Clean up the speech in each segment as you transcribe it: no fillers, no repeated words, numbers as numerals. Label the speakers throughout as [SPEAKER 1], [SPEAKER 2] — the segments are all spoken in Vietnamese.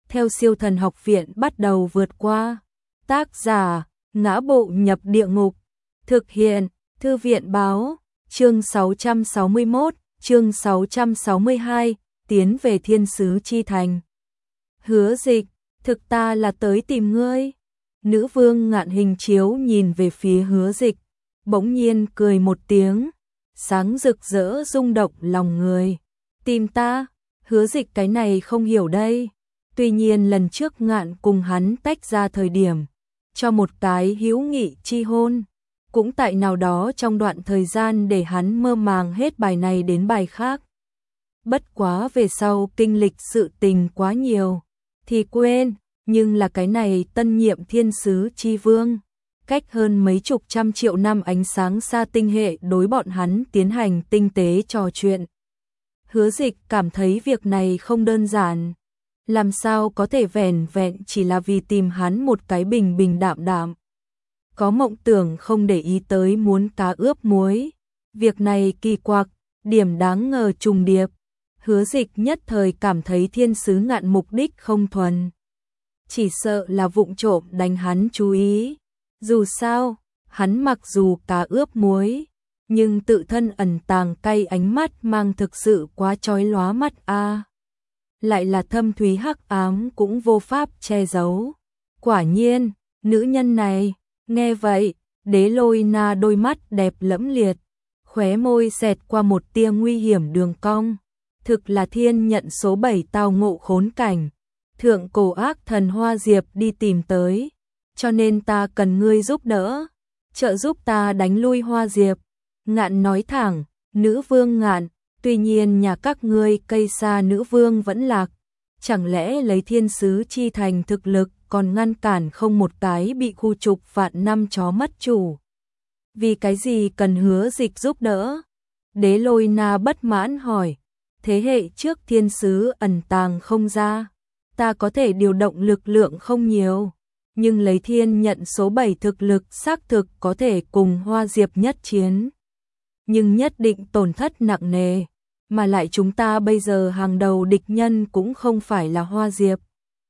[SPEAKER 1] theo Siêu Thần Học Viện bắt đầu vượt qua. Tác giả: Ngã Bộ Nhập Địa Ngục. Thực hiện: Thư viện báo. Chương 661, chương 662, tiến về Thiên Sứ Chi Thành. Hứa Dịch, thực ta là tới tìm ngươi. Nữ vương Ngạn Hình Chiếu nhìn về phía Hứa Dịch, bỗng nhiên cười một tiếng, sáng rực rỡ rung động lòng người. Tìm ta? Hứa Dịch cái này không hiểu đây. Tuy nhiên lần trước Ngạn cùng hắn tách ra thời điểm, cho một cái hữu nghị chi hôn, cũng tại nào đó trong đoạn thời gian để hắn mơ màng hết bài này đến bài khác. Bất quá về sau kinh lịch sự tình quá nhiều, thì quên, nhưng là cái này tân nhiệm Thiên Sứ Chi Vương, cách hơn mấy chục trăm triệu năm ánh sáng xa tinh hệ đối bọn hắn tiến hành tinh tế trò chuyện. Hứa Dịch cảm thấy việc này không đơn giản. Làm sao có thể vẻn vẹn chỉ là vì tìm hắn một cái bình bình đạm đạm. Có mộng tưởng không để ý tới muốn cá ướp muối. Việc này kỳ quặc, điểm đáng ngờ trùng điệp. Hứa Dịch nhất thời cảm thấy Thiên Sứ Ngạn mục đích không thuần. Chỉ sợ là vụng trộm đánh hắn chú ý. Dù sao, hắn mặc dù cá ướp muối, nhưng tự thân ẩn tàng cay ánh mắt mang thực sự quá chói lóa mắt a. Lại là thâm thúy hắc ám cũng vô pháp che giấu. Quả nhiên, nữ nhân này, nghe vậy, Đế Lôi Na đôi mắt đẹp lẫm liệt, khóe môi xẹt qua một tia nguy hiểm đường cong. Thực là thiên nhận số 7 tao ngộ khốn cảnh, thượng cổ ác thần Hoa Diệp đi tìm tới, cho nên ta cần ngươi giúp đỡ, trợ giúp ta đánh lui Hoa Diệp. Ngạn nói thẳng, nữ vương Ngạn, tuy nhiên nhà các ngươi cây xa nữ vương vẫn lạc, chẳng lẽ lấy Thiên Sứ Chi Thành thực lực còn ngăn cản không một cái bị khu trục vạn năm chó mất chủ. Vì cái gì cần Hứa Dịch giúp đỡ? Đế Lôi Na bất mãn hỏi. Thế hệ trước Thiên Sứ ẩn tàng không ra, ta có thể điều động lực lượng không nhiều, nhưng lấy thiên nhận số 7 thực lực xác thực có thể cùng Hoa Diệp nhất chiến. Nhưng nhất định tổn thất nặng nề, mà lại chúng ta bây giờ hàng đầu địch nhân cũng không phải là Hoa Diệp,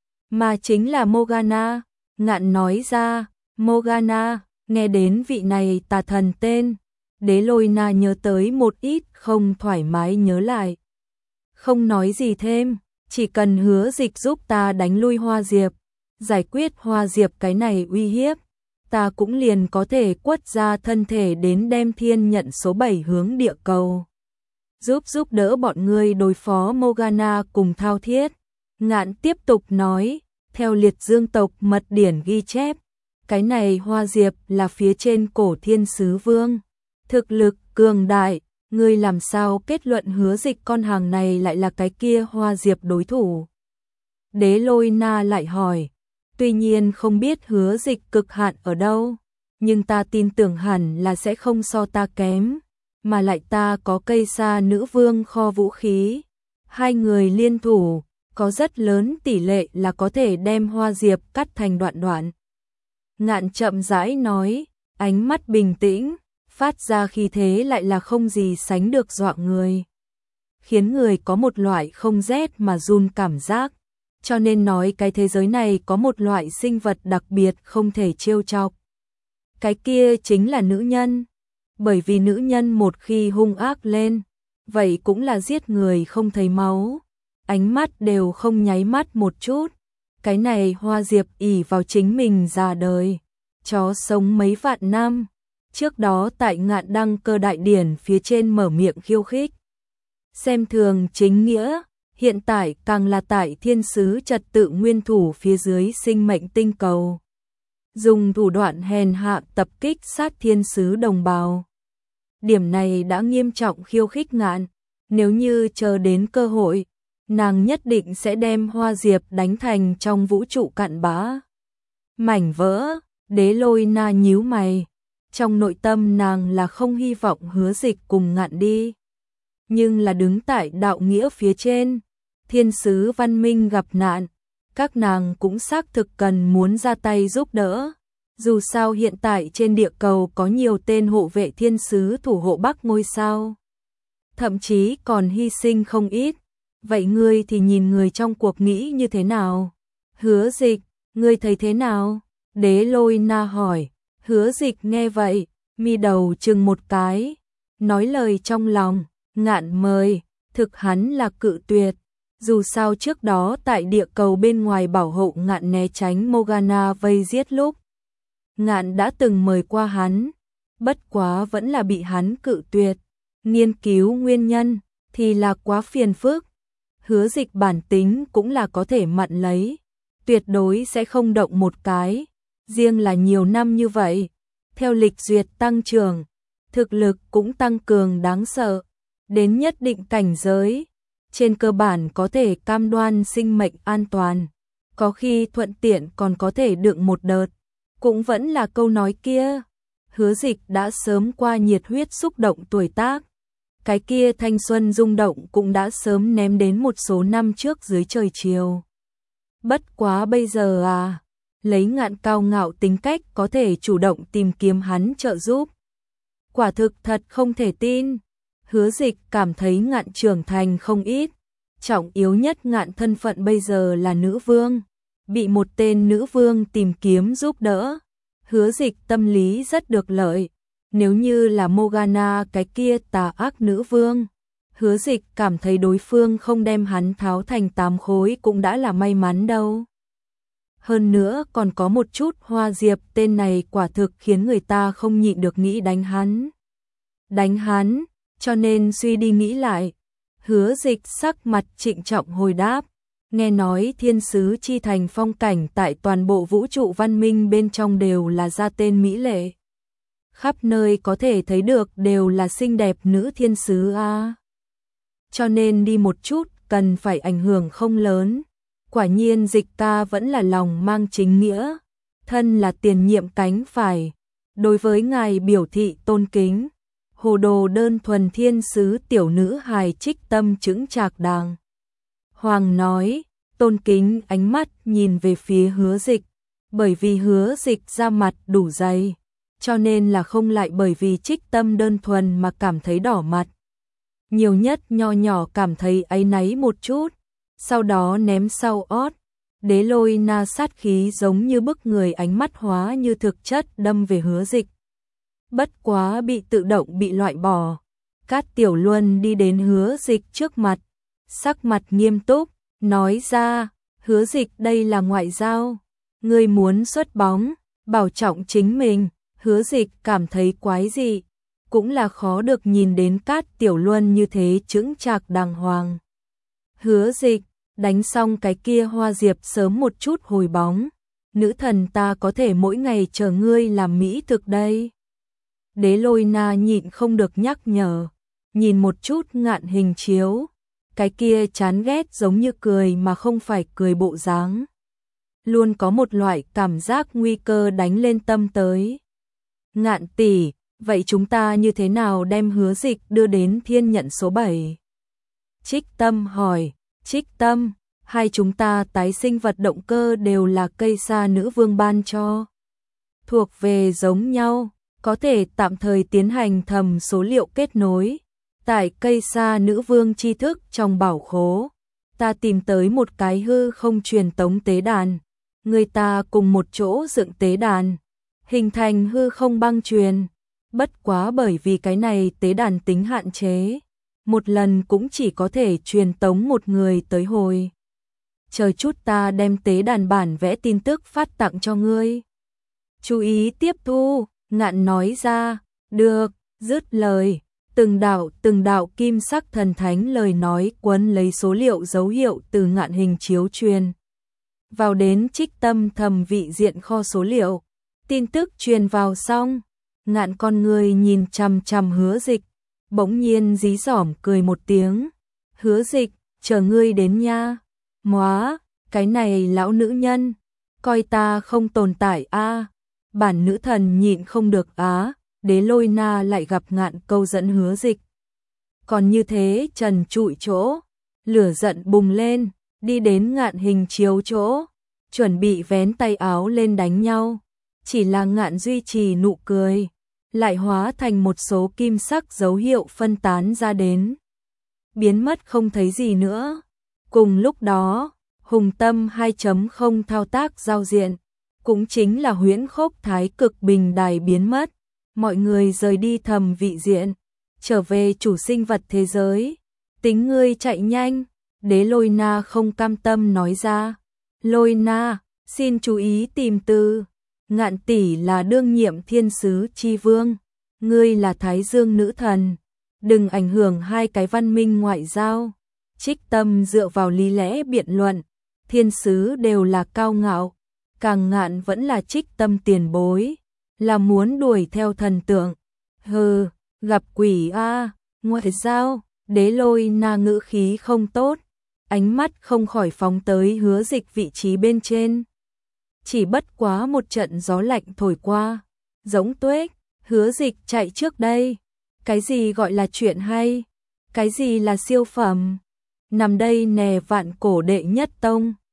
[SPEAKER 1] mà chính là Morgana. Ngạn nói ra, Morgana, nghe đến vị này tà thần tên, Đế Lôi Na nhớ tới một ít không thoải mái nhớ lại. Không nói gì thêm, chỉ cần Hứa Dịch giúp ta đánh lui Hoa Diệp, giải quyết Hoa Diệp cái này uy hiếp, ta cũng liền có thể quất ra thân thể đến đem thiên nhận số 7 hướng địa cầu. Giúp đỡ bọn ngươi đối phó Morgana cùng Thao Thiết. Ngạn tiếp tục nói, theo Liệt Dương tộc mật điển ghi chép, cái này Hoa Diệp là phía trên cổ Thiên Sứ Vương. Thực lực cường đại, ngươi làm sao kết luận Hứa Dịch con hàng này lại là cái kia Hoa Diệp đối thủ? Đế Lôi Na lại hỏi, tuy nhiên không biết Hứa Dịch cực hạn ở đâu, nhưng ta tin tưởng hẳn là sẽ không so ta kém, mà lại ta có cây sa nữ vương kho vũ khí. Hai người liên thủ, có rất lớn tỷ lệ là có thể đem Hoa Diệp cắt thành đoạn đoạn. Ngạn chậm rãi nói, ánh mắt bình tĩnh, phát ra khí thế lại là không gì sánh được dọa người, khiến người có một loại không rét mà run cảm giác. Cho nên nói cái thế giới này có một loại sinh vật đặc biệt không thể trêu chọc. Cái kia chính là nữ nhân. Bởi vì nữ nhân một khi hung ác lên, vậy cũng là giết người không thấy máu, ánh mắt đều không nháy mắt một chút. Cái này Hoa Diệp ỷ vào chính mình già đời, chó sống mấy vạn năm. Trước đó tại Ngạn Đăng Cơ đại điển phía trên mở miệng khiêu khích, xem thường chính nghĩa, hiện tại càng là tại Thiên Sứ trật tự nguyên thủ phía dưới sinh mệnh tinh cầu, dùng thủ đoạn hèn hạ tập kích sát Thiên Sứ đồng bào. Điểm này đã nghiêm trọng khiêu khích Ngạn, nếu như chờ đến cơ hội, nàng nhất định sẽ đem Hoa Diệp đánh thành trong vũ trụ cặn bã mảnh vỡ. Đế Lôi Na nhíu mày, trong nội tâm nàng là không hy vọng Hứa Dịch cùng Ngạn đi, nhưng là đứng tại đạo nghĩa phía trên, Thiên Sứ văn minh gặp nạn, các nàng cũng xác thực cần muốn ra tay giúp đỡ. Dù sao hiện tại trên địa cầu có nhiều tên hộ vệ Thiên Sứ thủ hộ Bắc ngôi sao, thậm chí còn hy sinh không ít. Vậy ngươi thì nhìn người trong cuộc nghĩ như thế nào? Hứa Dịch, ngươi thấy thế nào? Đế Lôi Na hỏi. Hứa Dịch nghe vậy, mi đầu chừng một cái, nói lời trong lòng, Ngạn mời, thực hắn là cự tuyệt. Dù sao trước đó tại địa cầu bên ngoài bảo hộ Ngạn né tránh Morgana vây giết lúc, Ngạn đã từng mời qua hắn, bất quá vẫn là bị hắn cự tuyệt. Nghiên cứu nguyên nhân thì là quá phiền phức. Hứa Dịch bản tính cũng là có thể mặn lấy, tuyệt đối sẽ không động một cái. Riêng là nhiều năm như vậy, theo lịch duyệt tăng trưởng, thực lực cũng tăng cường đáng sợ, đến nhất định cảnh giới, trên cơ bản có thể cam đoan sinh mệnh an toàn, có khi thuận tiện còn có thể đựng một đợt. Cũng vẫn là câu nói kia, Hứa Dịch đã sớm qua nhiệt huyết xúc động tuổi tác, cái kia thanh xuân rung động cũng đã sớm ném đến một số năm trước dưới trời chiều. Bất quá bây giờ lấy Ngạn cao ngạo tính cách có thể chủ động tìm kiếm hắn trợ giúp. Quả thực thật không thể tin. Hứa Dịch cảm thấy Ngạn trưởng thành không ít, trọng yếu nhất Ngạn thân phận bây giờ là nữ vương, bị một tên nữ vương tìm kiếm giúp đỡ. Hứa Dịch tâm lý rất được lợi, nếu như là Morgana cái kia tà ác nữ vương, Hứa Dịch cảm thấy đối phương không đem hắn tháo thành 8 khối cũng đã là may mắn đâu. Hơn nữa còn có một chút Hoa Diệp, tên này quả thực khiến người ta không nhịn được nghĩ đánh hắn. Đánh hắn, cho nên suy đi nghĩ lại, Hứa Dịch sắc mặt trịnh trọng hồi đáp, nghe nói thiên sứ chi thành phong cảnh tại toàn bộ vũ trụ văn minh bên trong đều là ra tên mỹ lệ. Khắp nơi có thể thấy được đều là xinh đẹp nữ thiên sứ cho nên đi một chút cần phải ảnh hưởng không lớn. Quả nhiên Dịch ca vẫn là lòng mang chính nghĩa, thân là tiền nhiệm cánh phải, đối với ngài biểu thị tôn kính. Hồ đồ đơn thuần thiên sứ tiểu nữ hài Trích Tâm chững chạc đàng hoàng nói, tôn kính ánh mắt nhìn về phía Hứa Dịch, bởi vì Hứa Dịch ra mặt đủ dày, cho nên là không lại bởi vì Trích Tâm đơn thuần mà cảm thấy đỏ mặt. Nhiều nhất nho nhỏ cảm thấy áy náy một chút, sau đó ném sau ót. Đế Lôi Na sát khí giống như bức người, ánh mắt hóa như thực chất đâm về Hứa Dịch. Bất quá bị tự động bị loại bỏ. Cát Tiểu Luân đi đến Hứa Dịch trước mặt, sắc mặt nghiêm túc, nói ra, Hứa Dịch đây là ngoại giao, ngươi muốn xuất bóng, bảo trọng chính mình. Hứa Dịch cảm thấy quái dị, cũng là khó được nhìn đến Cát Tiểu Luân như thế chững chạc đàng hoàng. Hứa Dịch, đánh xong cái kia Hoa Diệp sớm một chút hồi bóng, nữ thần ta có thể mỗi ngày chờ ngươi làm mỹ thực đây. Đế Lôi Na nhịn không được nhắc nhở, nhìn một chút Ngạn hình chiếu, cái kia chán ghét giống như cười mà không phải cười bộ dáng. Luôn có một loại cảm giác nguy cơ đánh lên tâm tới. Ngạn tỷ, vậy chúng ta như thế nào đem Hứa Dịch đưa đến thiên nhận số 7? Trích Tâm hỏi. Trích Tâm, hai chúng ta tái sinh vật động cơ đều là cây sa nữ vương ban cho. Thuộc về giống nhau, có thể tạm thời tiến hành thầm số liệu kết nối. Tại cây sa nữ vương tri thức trong bảo khố, ta tìm tới một cái hư không truyền tống tế đàn. Người ta cùng một chỗ dựng tế đàn, hình thành hư không băng truyền. Bất quá bởi vì cái này tế đàn tính hạn chế, một lần cũng chỉ có thể truyền tống một người tới hồi. Chờ chút ta đem tế đàn bản vẽ tin tức phát tặng cho ngươi. Chú ý tiếp thu, Ngạn nói ra, được, dứt lời. Từng đạo kim sắc thần thánh lời nói quấn lấy số liệu dấu hiệu từ Ngạn hình chiếu truyền vào đến Trích Tâm thầm vị diện kho số liệu. Tin tức truyền vào xong, Ngạn con người nhìn chằm chằm Hứa Dịch, bỗng nhiên dí dỏm cười một tiếng. Hứa Dịch, chờ ngươi đến nha. Móa, cái này lão nữ nhân, coi ta không tồn tại Bản nữ thần nhịn không được Đế Lôi Na lại gặp Ngạn câu dẫn Hứa Dịch. Còn như thế trần trụi chỗ, lửa giận bùng lên, đi đến Ngạn hình chiếu chỗ, chuẩn bị vén tay áo lên đánh nhau. Chỉ là Ngạn duy trì nụ cười, lại hóa thành một số kim sắc dấu hiệu phân tán ra đến, biến mất không thấy gì nữa. Cùng lúc đó, Hùng Tâm 2.0 thao tác giao diện, cũng chính là Huyễn Khốc Thái Cực bình đài biến mất, mọi người rời đi thẩm vị diện, trở về chủ sinh vật thế giới. Tính ngươi chạy nhanh, Đế Lôi Na không cam tâm nói ra. Lôi Na, xin chú ý tìm từ. Ngạn tỷ là đương nhiệm thiên sứ chi vương, ngươi là Thái Dương nữ thần, đừng ảnh hưởng hai cái văn minh ngoại giao. Trích Tâm dựa vào lý lẽ biện luận, thiên sứ đều là cao ngạo, Càng Ngạn vẫn là Trích Tâm tiền bối, là muốn đuổi theo thần tượng. Hừ, gặp quỷ a, ngoại giao. Đế Lôi Na ngữ khí không tốt, ánh mắt không khỏi phóng tới Hứa Dịch vị trí bên trên. Chỉ bất quá một trận gió lạnh thổi qua, giống tuếch, Hứa Dịch chạy trước đây. Cái gì gọi là chuyện hay? Cái gì là siêu phẩm? Nằm đây nè vạn cổ đệ nhất tông.